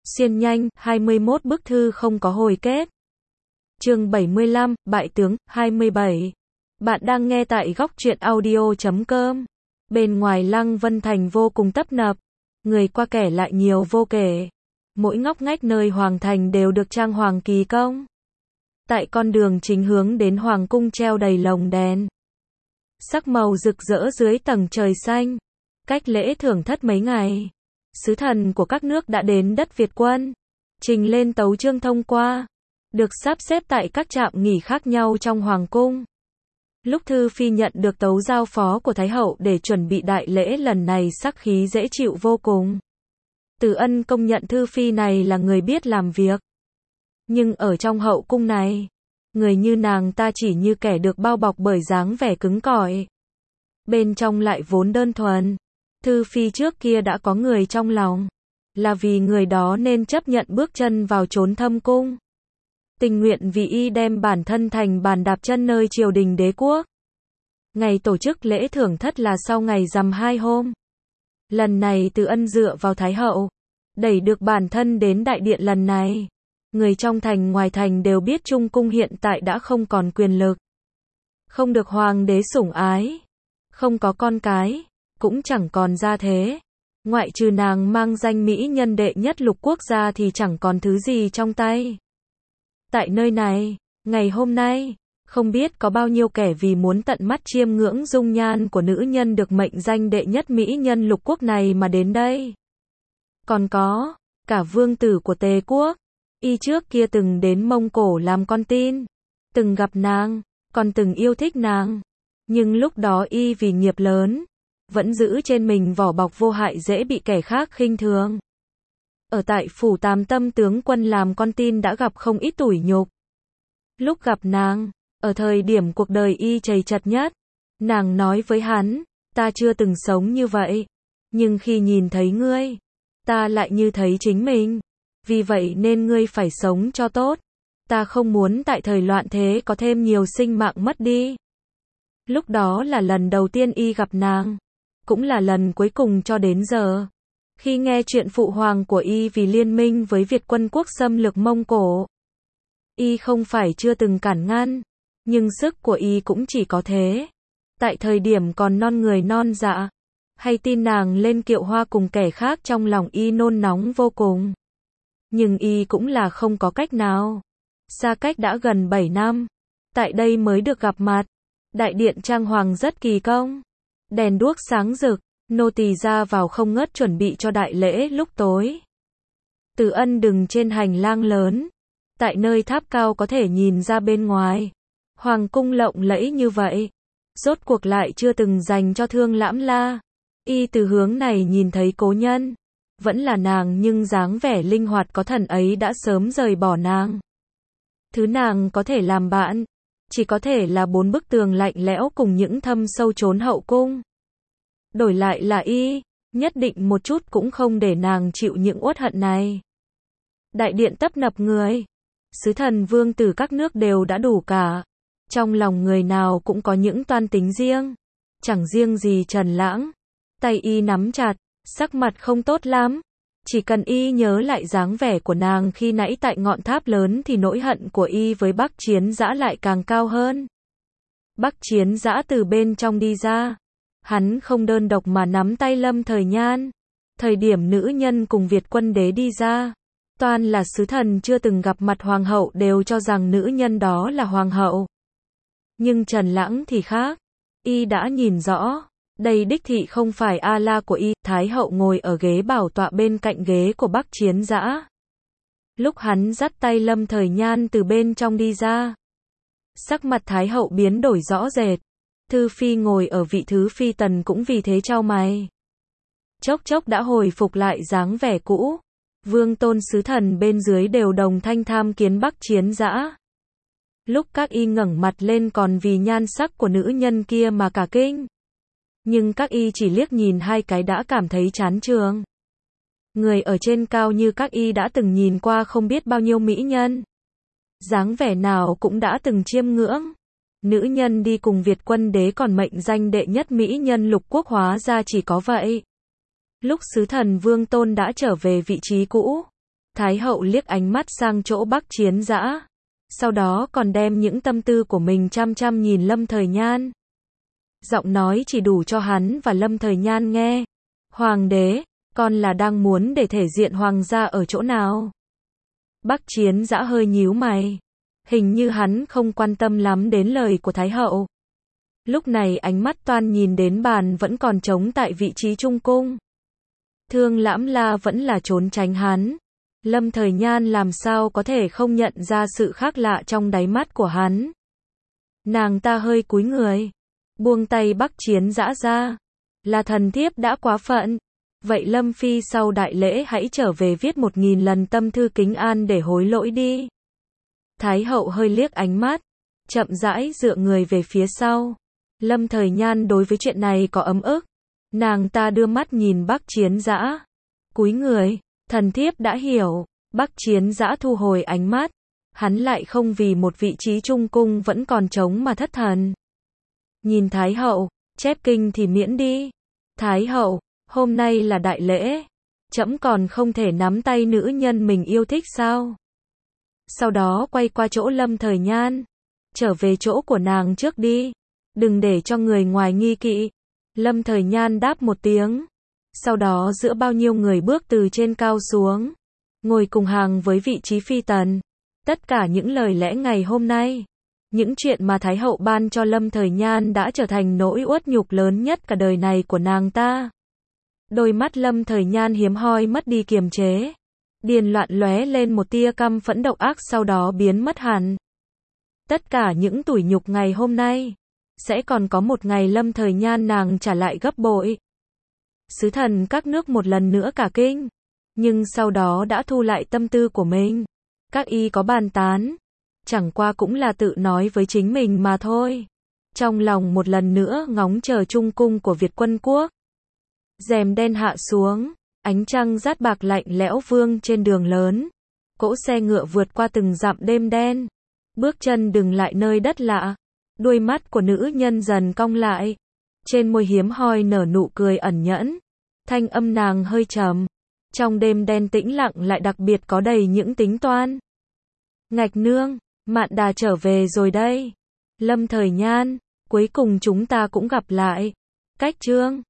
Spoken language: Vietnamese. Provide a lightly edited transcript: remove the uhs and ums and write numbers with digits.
Xuyên nhanh, 21 bức thư không có hồi kết. Chương 75, Bại tướng, 27. Bạn đang nghe tại góc truyện audio.com. Bên ngoài Lăng Vân Thành vô cùng tấp nập, người qua kẻ lại nhiều vô kể. Mỗi ngóc ngách nơi hoàng thành đều được trang hoàng kỳ công. Tại con đường chính hướng đến hoàng cung treo đầy lồng đèn. Sắc màu rực rỡ dưới tầng trời xanh. Cách lễ thưởng thất mấy ngày, sứ thần của các nước đã đến đất Việt quân, trình lên tấu chương thông qua, được sắp xếp tại các trạm nghỉ khác nhau trong hoàng cung. Lúc Thư Phi nhận được tấu giao phó của Thái hậu để chuẩn bị đại lễ lần này sắc khí dễ chịu vô cùng. Từ Ân công nhận Thư Phi này là người biết làm việc. Nhưng ở trong hậu cung này, người như nàng ta chỉ như kẻ được bao bọc bởi dáng vẻ cứng cỏi. Bên trong lại vốn đơn thuần. Thư Phi trước kia đã có người trong lòng, là vì người đó nên chấp nhận bước chân vào chốn thâm cung. Tình nguyện vì y đem bản thân thành bàn đạp chân nơi triều đình đế quốc. Ngày tổ chức lễ thưởng thất là sau ngày rằm 2 hôm. Lần này Từ Ân dựa vào Thái hậu, đẩy được bản thân đến đại điện lần này. Người trong thành ngoài thành đều biết Trung cung hiện tại đã không còn quyền lực. Không được hoàng đế sủng ái. Không có con cái. Cũng chẳng còn gia thế. Ngoại trừ nàng mang danh mỹ nhân đệ nhất lục quốc gia thì chẳng còn thứ gì trong tay. Tại nơi này, ngày hôm nay, không biết có bao nhiêu kẻ vì muốn tận mắt chiêm ngưỡng dung nhan của nữ nhân được mệnh danh đệ nhất mỹ nhân lục quốc này mà đến đây. Còn có, cả vương tử của Tề quốc, y trước kia từng đến Mông Cổ làm con tin, từng gặp nàng, còn từng yêu thích nàng. Nhưng lúc đó y vì nghiệp lớn, vẫn giữ trên mình vỏ bọc vô hại dễ bị kẻ khác khinh thường. Ở tại phủ Tam Tâm tướng quân làm con tin đã gặp không ít tủi nhục. Lúc gặp nàng, ở thời điểm cuộc đời y trầy trật nhất, nàng nói với hắn, ta chưa từng sống như vậy. Nhưng khi nhìn thấy ngươi, ta lại như thấy chính mình. Vì vậy nên ngươi phải sống cho tốt. Ta không muốn tại thời loạn thế có thêm nhiều sinh mạng mất đi. Lúc đó là lần đầu tiên y gặp nàng. Cũng là lần cuối cùng cho đến giờ. Khi nghe chuyện phụ hoàng của y vì liên minh với Việt quân quốc xâm lược Mông Cổ. Y không phải chưa từng cản ngăn. Nhưng sức của y cũng chỉ có thế. Tại thời điểm còn non người non dạ. Hay tin nàng lên kiệu hoa cùng kẻ khác trong lòng y nôn nóng vô cùng. Nhưng y cũng là không có cách nào. Xa cách đã gần 7 năm. Tại đây mới được gặp mặt. Đại điện trang hoàng rất kỳ công. Đèn đuốc sáng rực, nô tỳ ra vào không ngớt chuẩn bị cho đại lễ lúc tối. Từ Ân đứng trên hành lang lớn, tại nơi tháp cao có thể nhìn ra bên ngoài. Hoàng cung lộng lẫy như vậy, rốt cuộc lại chưa từng dành cho Thương Lãm La. Y từ hướng này nhìn thấy cố nhân, vẫn là nàng nhưng dáng vẻ linh hoạt có thần ấy đã sớm rời bỏ nàng. Thứ nàng có thể làm bạn, chỉ có thể là 4 bức tường lạnh lẽo cùng những thâm sâu chốn hậu cung. Đổi lại là y, nhất định một chút cũng không để nàng chịu những uất hận này. Đại điện tấp nập người, sứ thần vương tử các nước đều đã đủ cả. Trong lòng người nào cũng có những toan tính riêng. Chẳng riêng gì Trần Lãng. Tay y nắm chặt, sắc mặt không tốt lắm. Chỉ cần y nhớ lại dáng vẻ của nàng khi nãy tại ngọn tháp lớn thì nỗi hận của y với Bắc Chiến Dã lại càng cao hơn. Bắc Chiến Dã từ bên trong đi ra. Hắn không đơn độc mà nắm tay Lâm Thời Nhan. Thời điểm nữ nhân cùng Việt quân đế đi ra, toàn là sứ thần chưa từng gặp mặt hoàng hậu đều cho rằng nữ nhân đó là hoàng hậu. Nhưng Trần Lãng thì khác. Y đã nhìn rõ. Đây đích thị không phải A-la của y. Thái hậu ngồi ở ghế bảo tọa bên cạnh ghế của Bắc Chiến Dã. Lúc hắn dắt tay Lâm Thời Nhan từ bên trong đi ra, sắc mặt Thái hậu biến đổi rõ rệt. Thư Phi ngồi ở vị thứ phi tần cũng vì thế chau mày. Chốc chốc đã hồi phục lại dáng vẻ cũ. Vương tôn sứ thần bên dưới đều đồng thanh tham kiến Bắc Chiến Dã. Lúc các y ngẩng mặt lên còn vì nhan sắc của nữ nhân kia mà cả kinh. Nhưng các y chỉ liếc nhìn 2 cái đã cảm thấy chán chường. Người ở trên cao như các y đã từng nhìn qua không biết bao nhiêu mỹ nhân. Dáng vẻ nào cũng đã từng chiêm ngưỡng. Nữ nhân đi cùng Việt quân đế còn mệnh danh đệ nhất mỹ nhân lục quốc hóa ra chỉ có vậy. Lúc sứ thần Vương Tôn đã trở về vị trí cũ, Thái hậu liếc ánh mắt sang chỗ Bắc Chiến Dã. Sau đó còn đem những tâm tư của mình chăm chăm nhìn Lâm Thời Nhan. Giọng nói chỉ đủ cho hắn và Lâm Thời Nhan nghe. Hoàng đế, con là đang muốn để thể diện hoàng gia ở chỗ nào? Bắc Chiến Dã hơi nhíu mày. Hình như hắn không quan tâm lắm đến lời của Thái hậu. Lúc này ánh mắt toan nhìn đến bàn vẫn còn trống tại vị trí trung cung. Thương Lãm La vẫn là trốn tránh hắn. Lâm Thời Nhan làm sao có thể không nhận ra sự khác lạ trong đáy mắt của hắn. Nàng ta hơi cúi người, buông tay Bắc Chiến Dã ra. Là thần thiếp đã quá phận. Vậy Lâm Phi sau đại lễ hãy trở về viết 1000 lần tâm thư kính an để hối lỗi đi. Thái hậu hơi liếc ánh mắt, chậm rãi dựa người về phía sau. Lâm Thời Nhan đối với chuyện này có ấm ức. Nàng ta đưa mắt nhìn Bắc Chiến Dã, cúi người, thần thiếp đã hiểu. Bắc Chiến Dã thu hồi ánh mắt, hắn lại không vì một vị trí trung cung vẫn còn trống mà thất thần. Nhìn Thái hậu, chép kinh thì miễn đi. Thái hậu, hôm nay là đại lễ, trẫm còn không thể nắm tay nữ nhân mình yêu thích sao? Sau đó quay qua chỗ Lâm Thời Nhan, trở về chỗ của nàng trước đi, đừng để cho người ngoài nghi kỵ. Lâm Thời Nhan đáp một tiếng, sau đó giữa bao nhiêu người bước từ trên cao xuống, ngồi cùng hàng với vị trí phi tần. Tất cả những lời lẽ ngày hôm nay, những chuyện mà Thái hậu ban cho Lâm Thời Nhan đã trở thành nỗi uất nhục lớn nhất cả đời này của nàng ta. Đôi mắt Lâm Thời Nhan hiếm hoi mất đi kiềm chế, điền loạn lóe lên một tia căm phẫn độc ác, sau đó biến mất hẳn. Tất cả những tủi nhục ngày hôm nay, sẽ còn có một ngày Lâm Thời Nhan nàng trả lại gấp bội. Sứ thần các nước một lần nữa cả kinh, nhưng sau đó đã thu lại tâm tư của mình. Các y có bàn tán, chẳng qua cũng là tự nói với chính mình mà thôi. Trong lòng một lần nữa ngóng chờ trung cung của Việt Quân Quốc. Rèm đen hạ xuống, ánh trăng rát bạc lạnh lẽo vương trên đường lớn. Cỗ xe ngựa vượt qua từng dặm đêm đen, bước chân dừng lại nơi đất lạ. Đôi mắt của nữ nhân dần cong lại, trên môi hiếm hoi nở nụ cười ẩn nhẫn. Thanh âm nàng hơi trầm, trong đêm đen tĩnh lặng lại đặc biệt có đầy những tính toán. Ngạch nương, Mạn Đà trở về rồi đây. Lâm Thời Nhan, cuối cùng chúng ta cũng gặp lại. Cách chương